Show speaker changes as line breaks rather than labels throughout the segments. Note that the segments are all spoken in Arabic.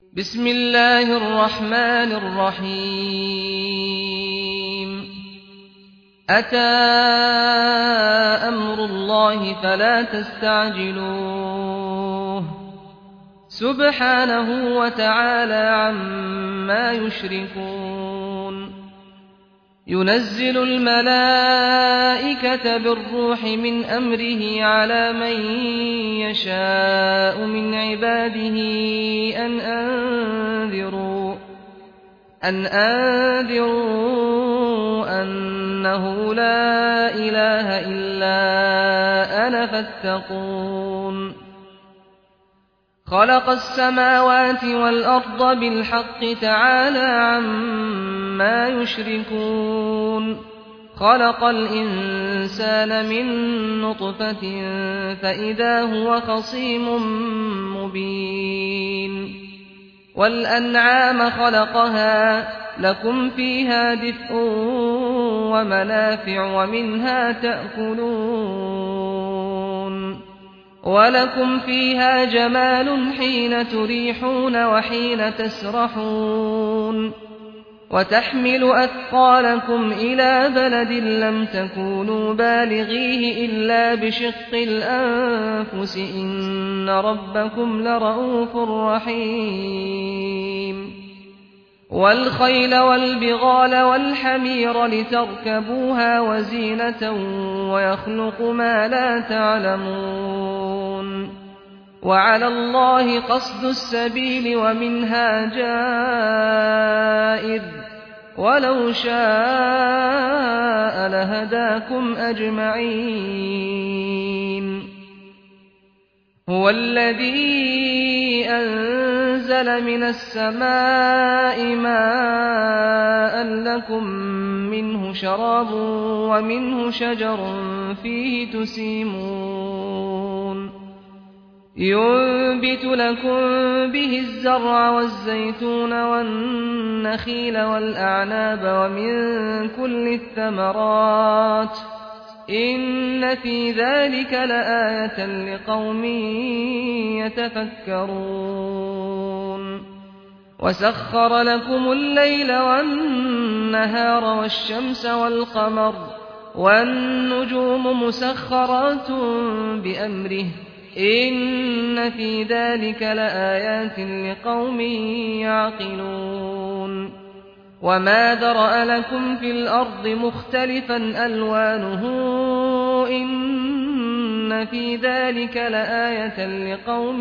بسم الله الرحمن الرحيم أتى أمر الله فلا تستعجلوه سبحانه وتعالى عما يشركون ينزل الملائكة بالروح من أمره على من يشاء من عباده أن أنذروا أنه لا إله إلا أنا فاتقون خلق السماوات والأرض بالحق تعالى عما يشركون خلق الإنسان من نطفة فإذا هو خصيم مبين والأنعام خلقها لكم فيها دفء ومنافع ومنها تأكلون ولكم فيها جمال حين تريحون وحين تسرحون وتحمل أثقالكم إلى بلد لم تكونوا بالغيه إلا بشق الأنفس إن ربكم لرءوف رحيم والخيل والبغال والحمير لتركبوها وزينة ويخلق ما لا تعلمون وعلى الله قصد السبيل ومنها جائر ولو شاء لهداكم أجمعين هو الذي أنزل من السماء ماء لكم منه شراب ومنه شجر فيه تسيمون ينبت لكم به الزرع والزيتون والنخيل والأعناب ومن كل الثمرات إن في ذلك لآية لقوم يتفكرون وسخر لكم الليل والنهار والشمس والقمر والنجوم مسخرات بأمره إن في ذلك لآيات لقوم يعقلون وما ذرأ لكم في الأرض مختلفا ألوانه إن في ذلك لآية لقوم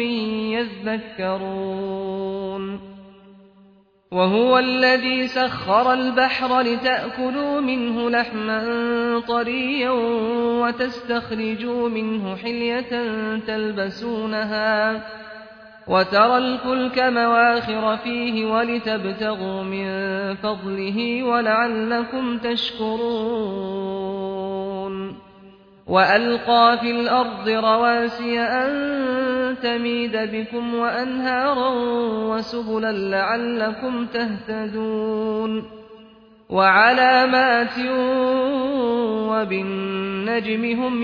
يذكرون وهو الذي سخر البحر لتأكلوا منه لحما طريا وتستخرجوا منه حلية تلبسونها وترى الفلك مواخر فيه ولتبتغوا من فضله ولعلكم تشكرون وألقى في الأرض رواسي أن تميد بكم وأنهارا وسبلا لعلكم تهتدون وعلامات وبالنجم هم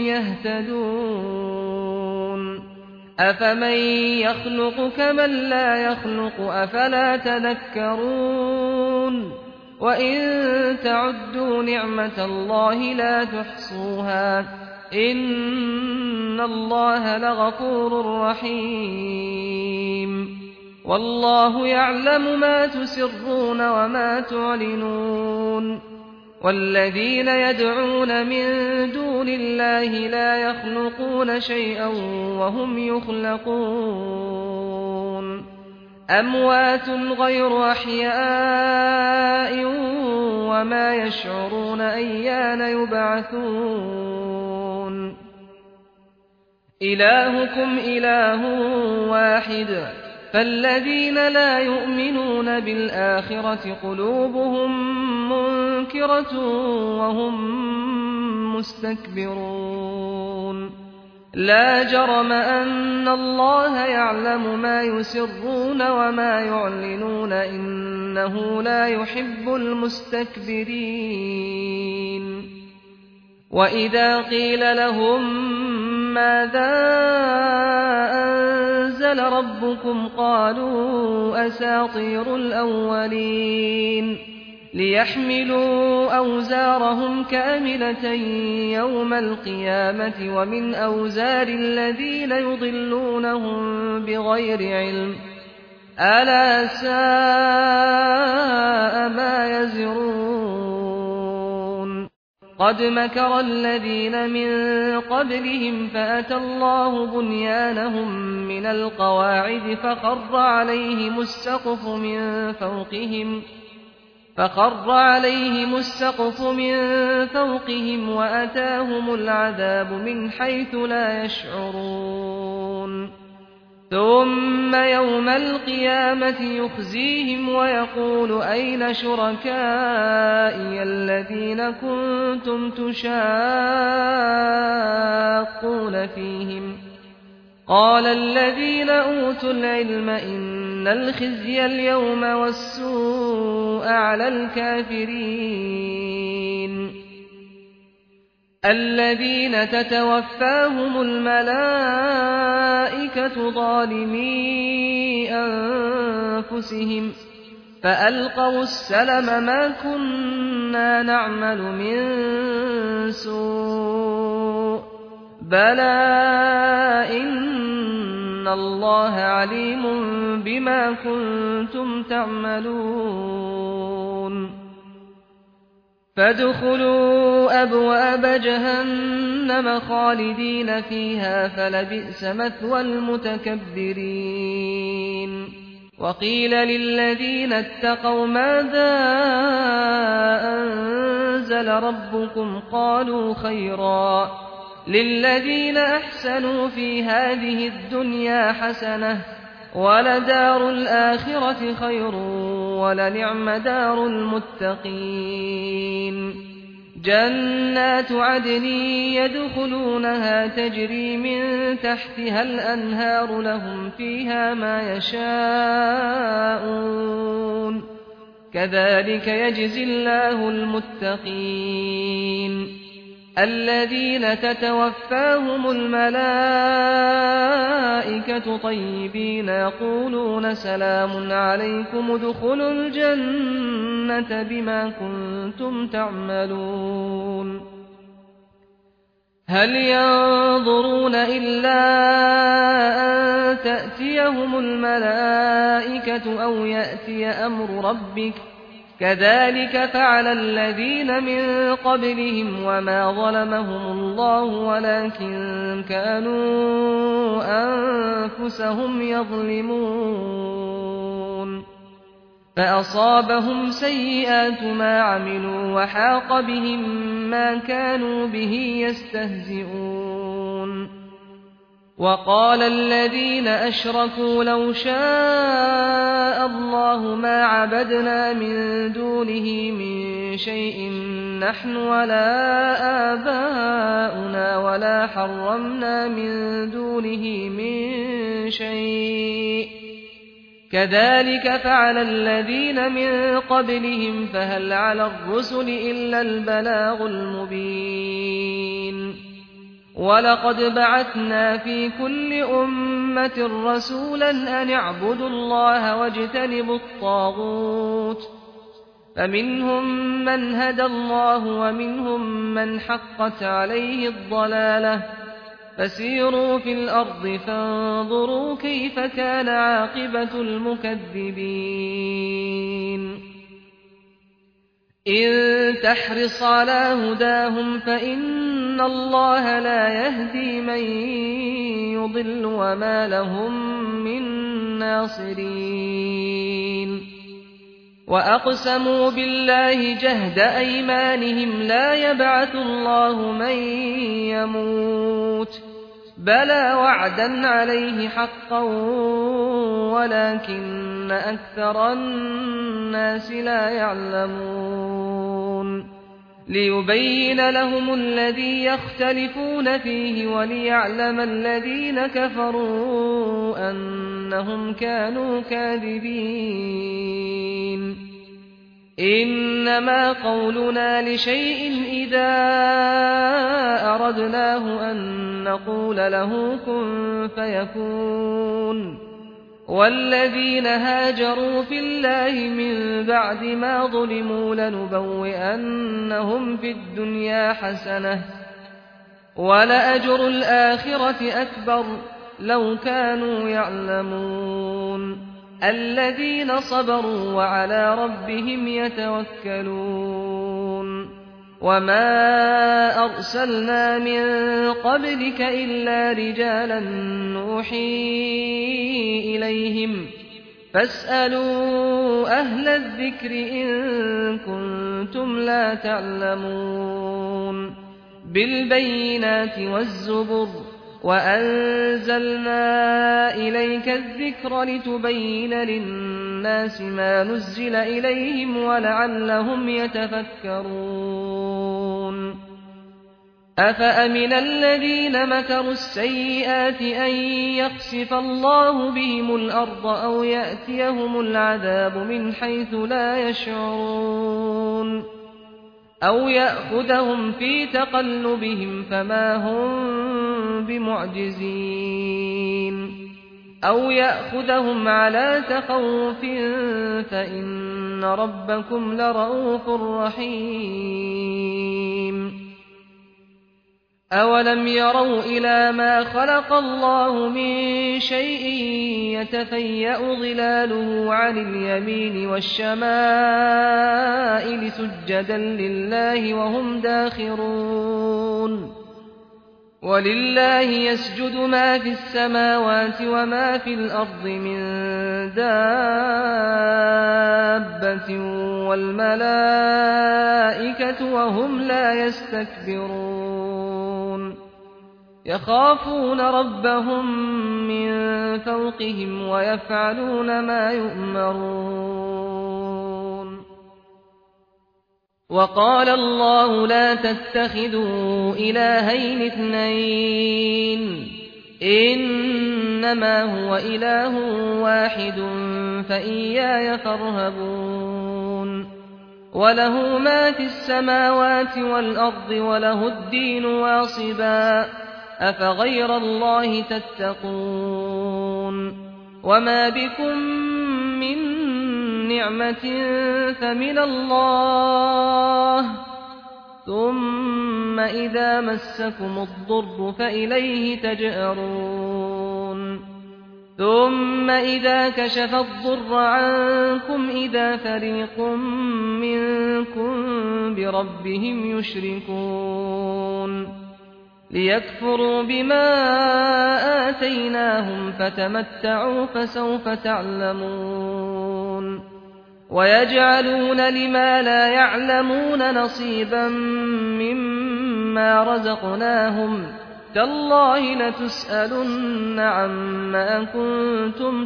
يهتدون أفمن يخلق كمن لا يخلق أفلا تذكرون وإن تعدوا نعمة الله لا تحصوها إن الله لغفور رحيم والله يعلم ما تسرون وما تعلنون والذين يدعون من دون الله لا يخلقون شيئا وهم يخلقون أموات غير أحياء وما يشعرون أيان يبعثون إلهكم إله واحد فالذين لا يؤمنون بالآخرة قلوبهم منكرة وهم مستكبرون لا جرم أن الله يعلم ما يسرون وما يعلنون إنه لا يحب المستكبرين وإذا قيل لهم ماذا أنزل أنزل ربكم قالوا أساطير الأولين ليحملوا أوزارهم كاملة يوم القيامة ومن أوزار الذين يضلونهم بغير علم ألا ساء ما يزرون قد مكر الذين من قبلهم فأتى الله بنيانهم من القواعد فخر عليهم السقف من فوقهم وأتاهم العذاب من حيث لا يشعرون ثم يوم القيامة يخزيهم ويقول أين شركائي الذين كنتم تشاقون فيهم قال الذين أوتوا العلم إن الخزي اليوم والسوء على الكافرين الذين تتوفاهم الملائكة ظالمي أنفسهم فألقوا السلم ما كنا نعمل من سوء بلى إن الله عليم بما كنتم تعملون فادخلوا أبواب جهنم خالدين فيها فلبئس مثوى المتكبرين وقيل للذين اتقوا ماذا أنزل ربكم قالوا خيرا للذين أحسنوا في هذه الدنيا حسنة ولدار الآخرة خير ولنعم دار المتقين جنات عدن يدخلونها تجري من تحتها الأنهار لهم فيها ما يشاءون كذلك يجزي الله المتقين الذين تتوفاهم الملائكة طيبين يقولون سلام عليكم ادخلوا الجنة بما كنتم تعملون هل ينظرون إلا أن تأتيهم الملائكة أو يأتي أمر ربك كذلك فعل الذين من قبلهم وما ظلمهم الله ولكن كانوا أنفسهم يظلمون فأصابهم سيئات ما عملوا وحاق بهم ما كانوا به يستهزئون وقال الذين أشركوا لو شاء الله ما عبدنا من دونه من شيء نحن ولا آباؤنا ولا حرمنا من دونه من شيء كذلك فعل الذين من قبلهم فهل على الرسل إلا البلاغ المبين ولقد بعثنا في كل أمة رسولا أن اعبدوا الله واجتنبوا الطاغوت فمنهم من هدى الله ومنهم من حقت عليه الضلالة فسيروا في الأرض فانظروا كيف كان عاقبة المكذبين إن تحرص على هداهم فإن الله لا يهدي من يضل وما لهم من ناصرين وأقسموا بالله جهد أيمانهم لا يبعث الله من يموت بلى وعدا عليه حقا ولكن أكثر الناس لا يعلمون ليبين لهم الذي يختلفون فيه وليعلم الذين كفروا أنهم كانوا كاذبين إنما قولنا لشيء إذا أردناه أن نقول له كن فيكون والذين هاجروا في الله من بعد ما ظلموا لنبوئنهم في الدنيا حسنة ولأجر الآخرة أكبر لو كانوا يعلمون الذين صبروا وعلى ربهم يتوكلون وما أرسلنا من قبلك إلا رجالا نوحي إليهم فاسألوا أهل الذكر إن كنتم لا تعلمون بالبينات والزبر وأنزلنا إليك الذكر لتبين للناس ما نزل إليهم ولعلهم يتفكرون أفأمن الذين مكروا السيئات أن يخسف الله بهم الأرض أو يأتيهم العذاب من حيث لا يشعرون أو يأخذهم في تقلبهم فما هم بمعجزين أو يأخذهم على تخوف فإن ربكم لرءوف رحيم أولم يروا إلى ما خلق الله من شيء يتفيأ ظلاله عن اليمين والشمائل سجدا لله وهم داخرون ولله يسجد ما في السماوات وما في الأرض من دابة والملائكة وهم لا يستكبرون يخافون ربهم من فوقهم ويفعلون ما يؤمرون وقال الله لا تتخذوا إلهين اثنين إنما هو إله واحد فإياي فارهبون وله ما في السماوات والأرض وله الدين واصبا أفغير الله تتقون وما بكم من نعمة فمن الله ثم إذا مسكم الضر فإليه تجأرون ثم إذا كشف الضر عنكم إذا فريق منكم بربهم يشركون ليكفروا بما آتيناهم فتمتعوا فسوف تعلمون ويجعلون لما لا يعلمون نصيبا مما رزقناهم تالله لتسألن عما كنتم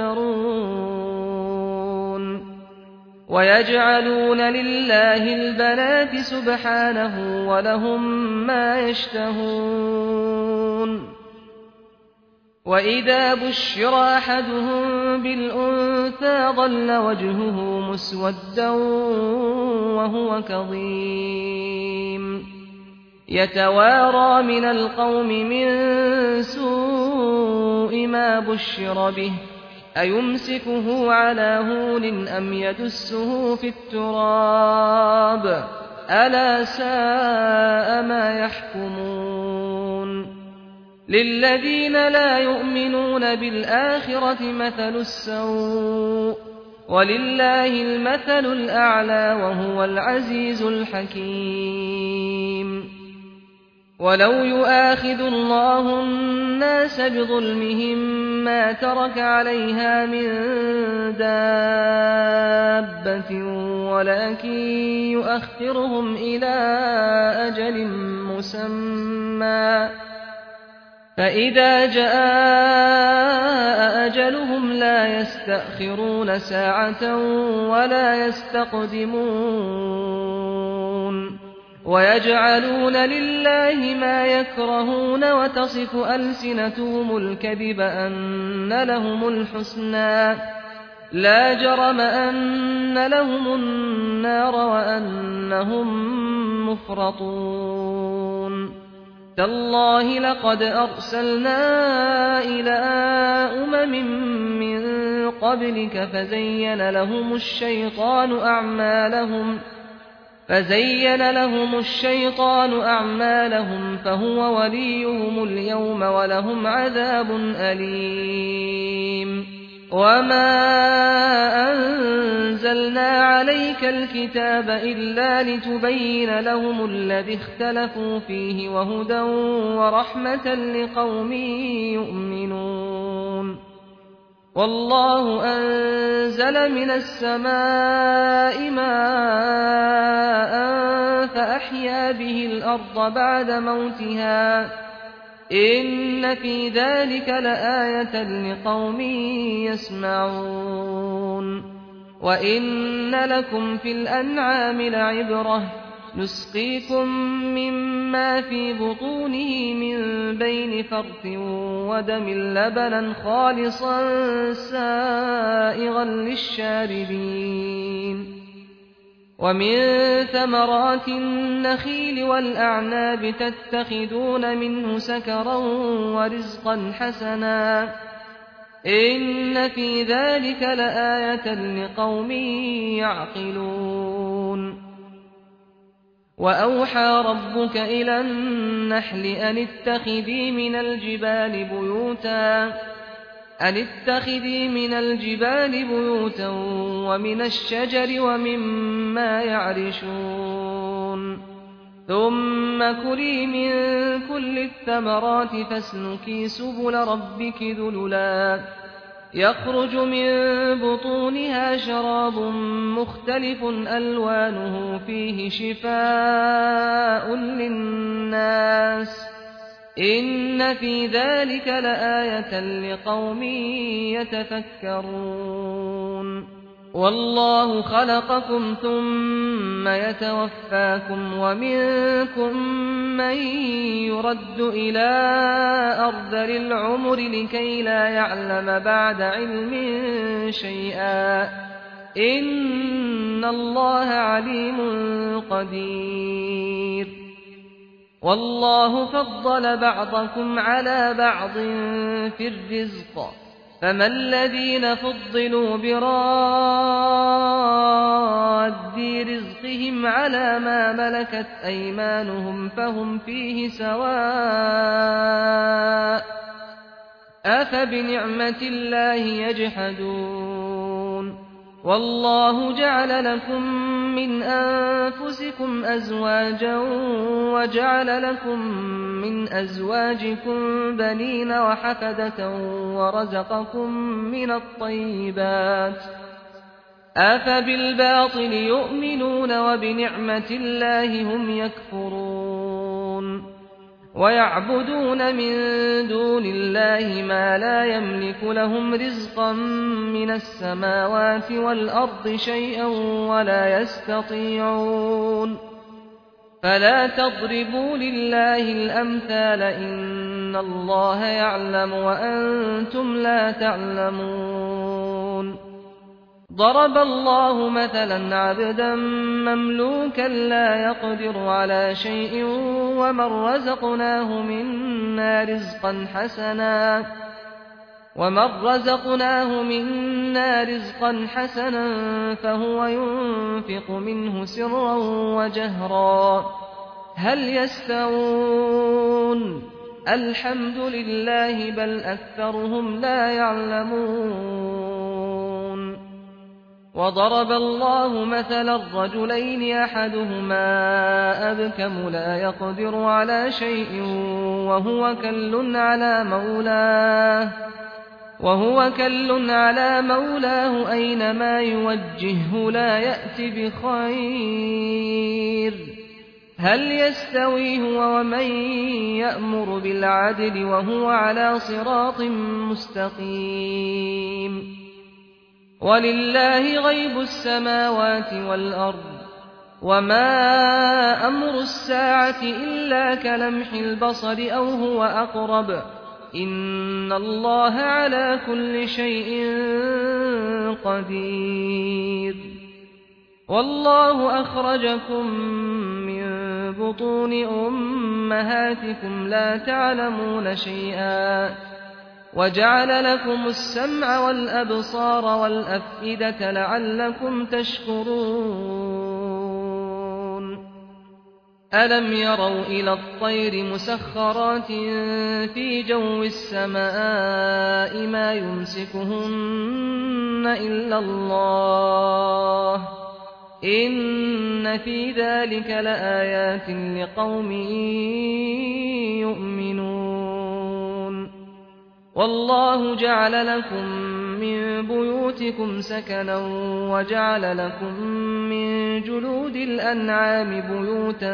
تفترون ويجعلون لله البنات سبحانه ولهم ما يشتهون وإذا بشر أحدهم بالأنثى ظل وجهه مسودا وهو كظيم يتوارى من القوم من سوء ما بشر به أيمسكه على هون أم يدسه في التراب ألا ساء ما يحكمون للذين لا يؤمنون بالآخرة مثل السوء ولله المثل الأعلى وهو العزيز الحكيم ولو يؤاخذ الله الناس بظلمهم ما ترك عليها من دابة ولكن يؤخرهم إلى أجل مسمى فإذا جاء أجلهم لا يستأخرون ساعة ولا يستقدمون ويجعلون لله ما يكرهون وتصف ألسنتهم الكذب أن لهم الحسنى لا جرم أن لهم النار وأنهم مفرطون تالله لقد أرسلنا إلى من قبلك فزين لهم الشيطان أعمالهم فهو وليهم اليوم ولهم عذاب أليم وما أنزلنا عليك الكتاب إلا لتبين لهم الذي اختلفوا فيه وهدى ورحمة لقوم يؤمنون والله أنزل من السماء ماء فأحيا به الأرض بعد موتها إن في ذلك لآية لقوم يسمعون وإن لكم في الأنعام لعبرة نسقيكم مما في بطونه من بين فرث ودم لبنا خالصا سائغا للشاربين ومن ثمرات النخيل والأعناب تتخذون منه سكرا ورزقا حسنا إن في ذلك لآية لقوم يعقلون وأوحى ربك إلى النحل أن اتخذي من الجبال بيوتا ومن الشجر ومما يعرشون ثم كلي من كل الثمرات فاسلكي سبل ربك ذللا يخرج من بطونها شراب مختلف ألوانه فيه شفاء للناس إن في ذلك لآية لقوم يتفكرون والله خلقكم ثم يتوفاكم ومنكم من يرد إلى أرذل العمر لكي لا يعلم بعد علم شيئا إن الله عليم قدير والله فضل بعضكم على بعض في الرزق فما الذين فضلوا براد رزقهم على ما ملكت أيمانهم فهم فيه سواء أفبنعمة الله يجحدون والله جعل لكم من أنفسكم أزواجا وجعل لكم من أزواجكم بنين وحفدة ورزقكم من الطيبات أفبالباطل يؤمنون وبنعمة الله هم يكفرون ويعبدون من دون الله ما لا يملك لهم رزقا من السماوات والأرض شيئا ولا يستطيعون فلا تضربوا لله الأمثال إن الله يعلم وأنتم لا تعلمون ضرب الله مثلا عبدا مملوكا لا يقدر على شيء ومن رزقناه منا رزقا حسنا فهو ينفق منه سرا وجهرا هل يستوون الحمد لله بل أكثرهم لا يعلمون وضرب الله مثلا الرجلين أحدهما أبكم لا يقدر على شيء وهو كل على مولاه أينما يوجهه لا يأت بخير هل يستوي هو ومن يأمر بالعدل وهو على صراط مستقيم ولله غيب السماوات والأرض وما أمر الساعة إلا كلمح البصر أو هو أقرب إن الله على كل شيء قدير والله أخرجكم من بطون أمهاتكم لا تعلمون شيئا وجعل لكم السمع والأبصار والأفئدة لعلكم تشكرون ألم يروا إلى الطير مسخرات في جو السماء ما يمسكهن إلا الله إن في ذلك لآيات لقوم يؤمنون والله جعل لكم من بيوتكم سكنا وجعل لكم من جلود الأنعام بيوتا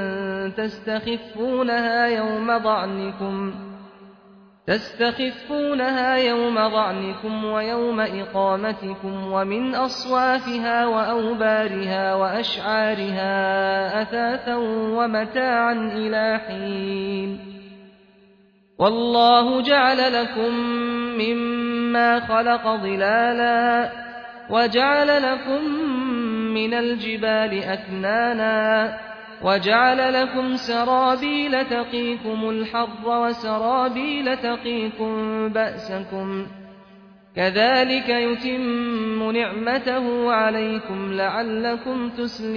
تستخفونها يوم ضعنكم ويوم إقامتكم ومن أصوافها وأوبارها وأشعارها أثاثا ومتاعا إلى حين والله جعل لكم مما خلق ظلالا وجعل لكم من الجبال أكنانا وجعل لكم سرابيل تقيكم الحر وسرابيل تقيكم بأسكم كذلك يتم نعمته عليكم لعلكم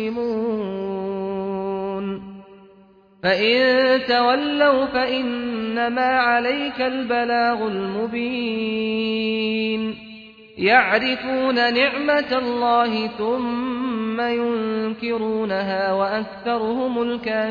تسلمون فإن تولوا فإنما عليك البلاغ المبين يعرفون نعمة الله ثم ينكرونها وأكثرهم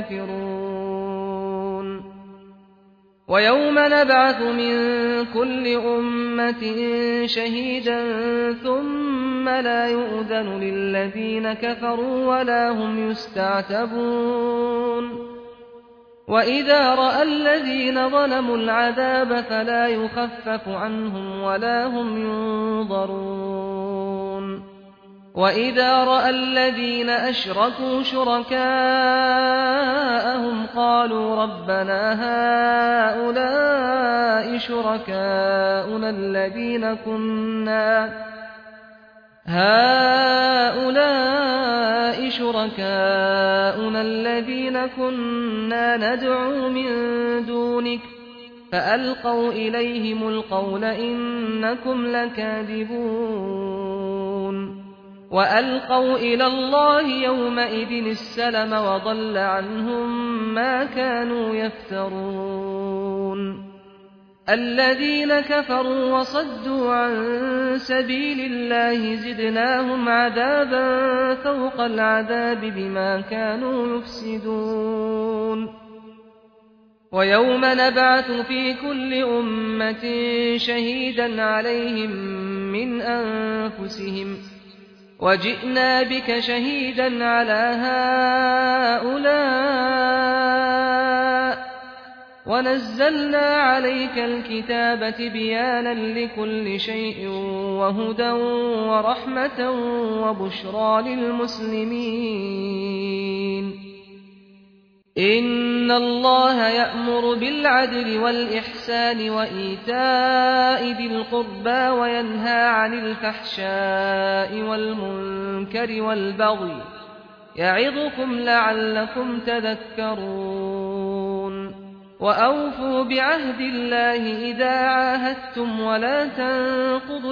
الكافرون ويوم نبعث من كل أمة شهيدا ثم لا يؤذن للذين كفروا ولا هم يستعتبون وإذا رأى الذين ظلموا العذاب فلا يخفف عنهم ولا هم ينظرون وإذا رأى الذين أشركوا شركاءهم قالوا ربنا هؤلاء شركاؤنا الذين كنا ندعو من دونك فألقوا إليهم القول إنكم لكاذبون وألقوا إلى الله يومئذ السلم وضل عنهم ما كانوا يفترون الذين كفروا وصدوا عن سبيل الله زدناهم عذابا فوق العذاب بما كانوا يفسدون ويوم نبعث في كل أمة شهيدا عليهم من أنفسهم وجئنا بك شهيدا على هؤلاء ونزلنا عليك الكتاب بيانا لكل شيء وهدى ورحمة وبشرى للمسلمين إن الله يأمر بالعدل والإحسان وإيتاء ذي القربى وينهى عن الفحشاء والمنكر والبغي يعظكم لعلكم تذكرون وأوفوا بعهد الله إذا عاهدتم ولا تنقضوا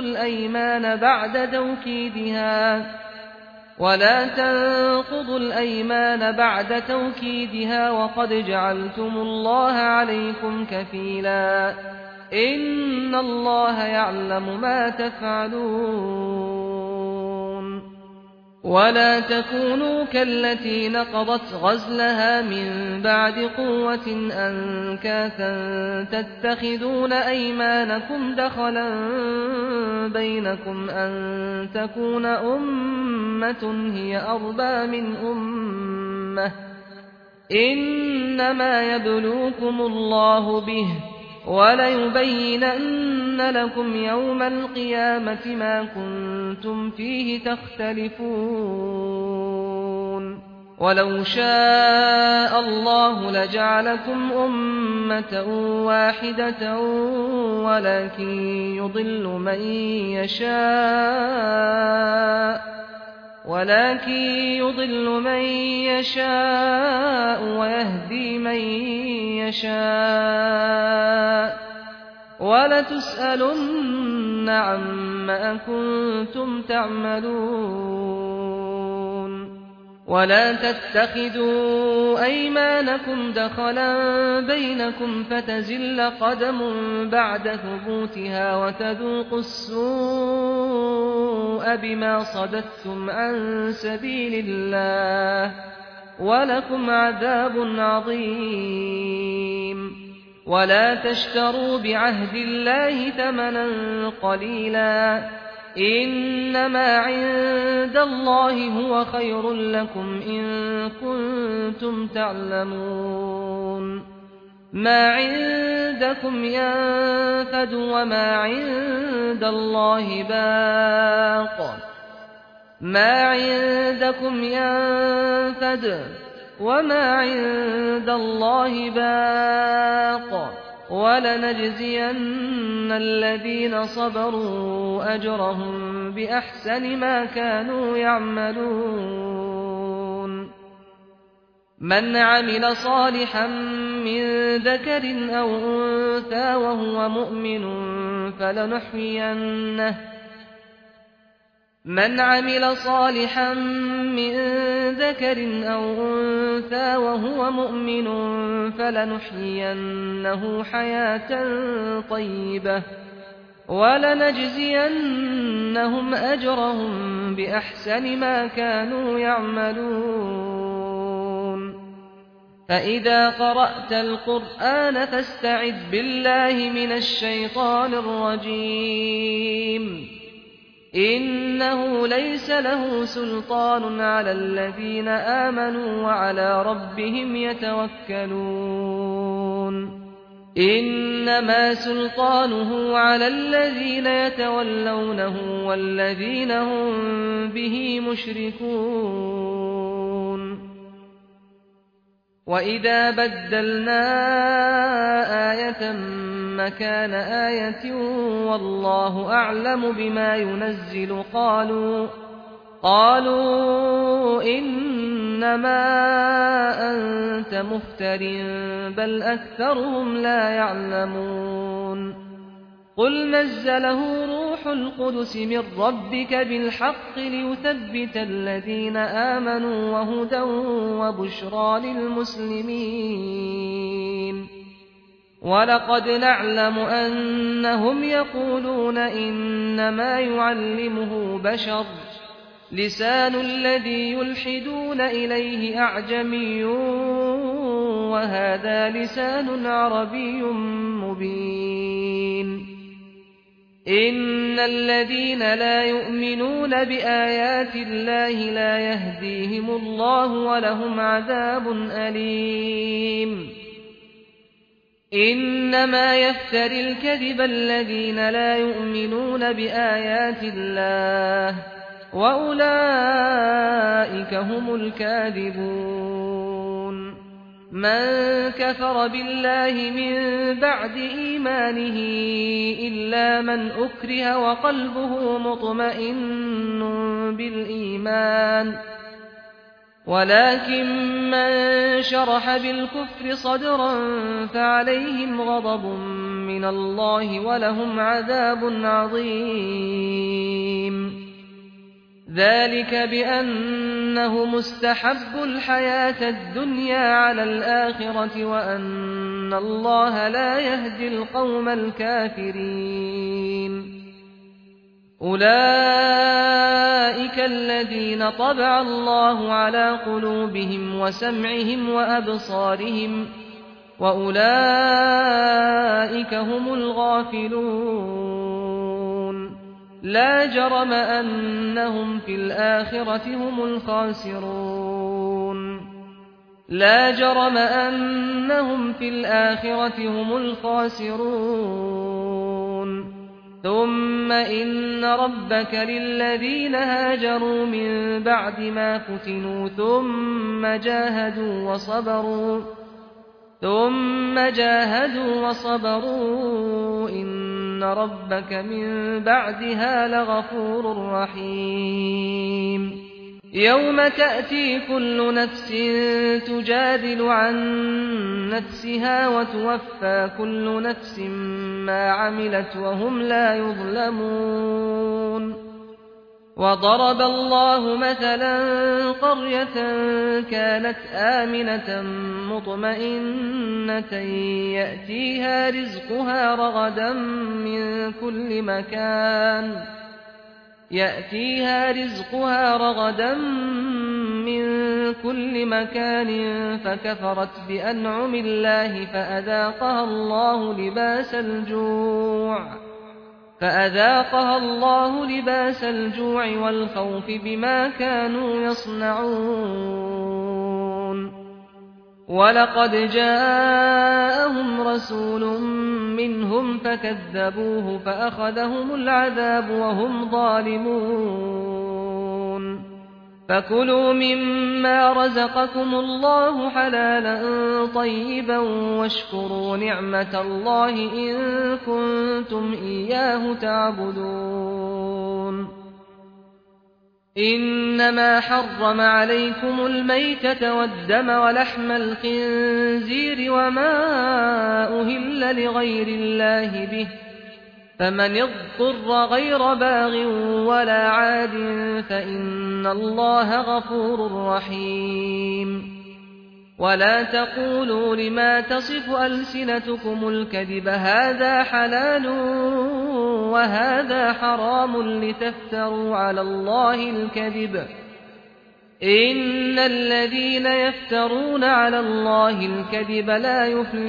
الأيمان بعد توكيدها وقد جعلتم الله عليكم كفيلا إن الله يعلم ما تفعلون ولا تكونوا كالتي نقضت غزلها من بعد قوة أنكاثا تتخذون أيمانكم دخلا بينكم أن تكون أمة هي أربى من أمة إنما يبلوكم الله به وليبينن لكم يوم القيامة ما كنتم فيه تختلفون ولو شاء الله لجعلكم أمة واحدة ولكن يضل من يشاء ولكن يضل من يشاء ويهدي من يشاء ولتسألن عما كنتم تعملون ولا تتخذوا أيمانكم دخلا بينكم فتزل قدم بعد ثبوتها وتذوقوا السوء بما صددتم عن سبيل الله ولكم عذاب عظيم ولا تشتروا بعهد الله ثمنا قليلا إنما عند الله هو خير لكم إن كنتم تعلمون ما عندكم ينفد وما عند الله باق ما عندكم ينفد وما عند الله باق ولنجزين الذين صبروا أجرهم بأحسن ما كانوا يعملون من عمل صالحا من ذكر أو أنثى وهو مؤمن فلنحيينه حياة طيبة ولنجزينهم أجرهم بأحسن ما كانوا يعملون فإذا قرأت القرآن فاستعذ بالله من الشيطان الرجيم إنه ليس له سلطان على الذين آمنوا وعلى ربهم يتوكلون إنما سلطانه على الذين يتولونه والذين هم به مشركون وإذا بدلنا آية مكان آية والله أعلم بما ينزل قالوا إنما أنت مفتر بل أكثرهم لا يعلمون قل نزله روح القدس من ربك بالحق ليثبت الذين آمنوا وهدى وبشرى للمسلمين ولقد نعلم أنهم يقولون إنما يعلمه بشر لسان الذي يلحدون إليه أعجمي وهذا لسان عربي مبين إن الذين لا يؤمنون بآيات الله لا يهديهم الله ولهم عذاب أليم إنما يفتري الكذب الذين لا يؤمنون بآيات الله وأولئك هم الكاذبون من كفر بالله من بعد إيمانه إلا من أكره وقلبه مطمئن بالإيمان ولكن من شرح بالكفر صدرا فعليهم غضب من الله ولهم عذاب عظيم ذلك بأنه مستحب الحياة الدنيا على الآخرة وأن الله لا يهدي القوم الكافرين أولئك الذين طبع الله على قلوبهم وسمعهم وأبصارهم وأولئك هم الغافلون لا جرم أنهم في الآخرة هم الخاسرون ثم إن ربك للذين هاجروا من بعد ما فتنوا ثم جاهدوا وصبروا إن ربك من بعدها لغفور رحيم يوم تأتي كل نفس تجادل عن نفسها وتوفى كل نفس ما عملت وهم لا يظلمون وضرب الله مثلا قرية كانت آمنة مطمئنة يأتيها رزقها رغدا من كل مكان فكفرت بأنعم الله فأذاقها الله لباس الجوع والخوف بما كانوا يصنعون ولقد جاءهم رسول منهم فكذبوه فأخذهم العذاب وهم ظالمون فكلوا مما رزقكم الله حلالا طيبا واشكروا نعمة الله إن كنتم إياه تعبدون إنما حرم عليكم الميتة والدم ولحم الخنزير وما أهل لغير الله به فمن اضطر غير باغ ولا عاد فإن الله غفور رحيم ولا تقولوا لما تصف ألسنتكم الكذب هذا حلال وهذا حرام لتفتروا على الله الكذب إن الذين يفترون على الله الكذب لا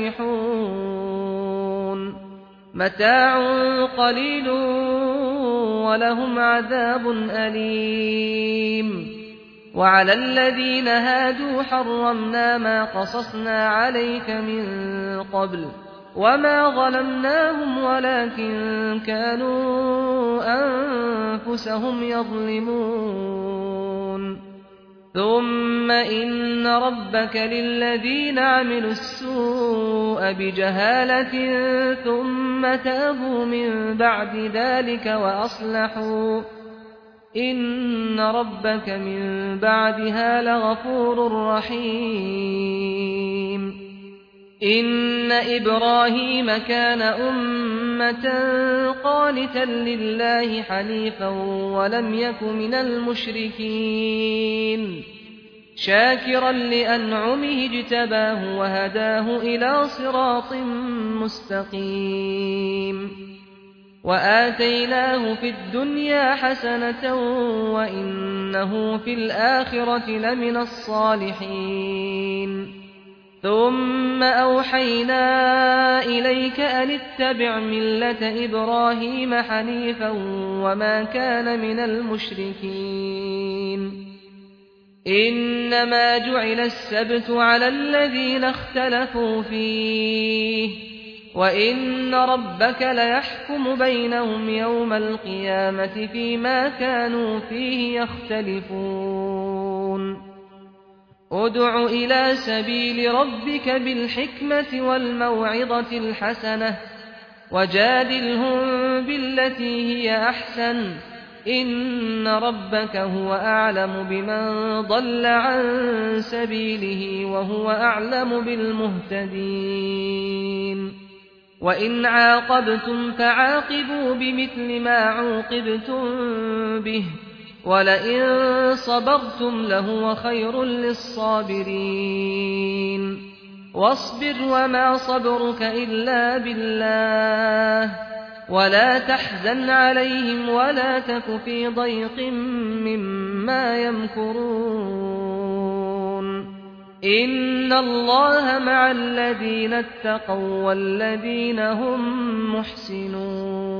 يفلحون متاع قليل ولهم عذاب أليم وعلى الذين هادوا حرمنا ما قصصنا عليك من قبل وما ظلمناهم ولكن كانوا أنفسهم يظلمون ثم إن ربك للذين عملوا السوء بجهالة ثم تابوا من بعد ذلك وأصلحوا إن ربك من بعدها لغفور رحيم إن إبراهيم كان أمة قانتا لله حنيفا ولم يك من المشركين شاكرا لأنعمه اجتباه وهداه إلى صراط مستقيم وآتيناه في الدنيا حسنة وإنه في الآخرة لمن الصالحين ثم أوحينا إليك أن اتبع ملة إبراهيم حنيفا وما كان من المشركين إنما جعل السبت على الذين اختلفوا فيه وإن ربك ليحكم بينهم يوم القيامة فيما كانوا فيه يختلفون ادع إلى سبيل ربك بالحكمة والموعظة الحسنة وجادلهم بالتي هي أحسن إن ربك هو أعلم بمن ضل عن سبيله وهو أعلم بالمهتدين وإن عاقبتم فعاقبوا بمثل ما عوقبتم به ولئن صبرتم لهو خير للصابرين واصبر وما صبرك إلا بالله ولا تحزن عليهم ولا تك في ضيق مما يمكرون إن الله مع الذين اتقوا والذين هم محسنون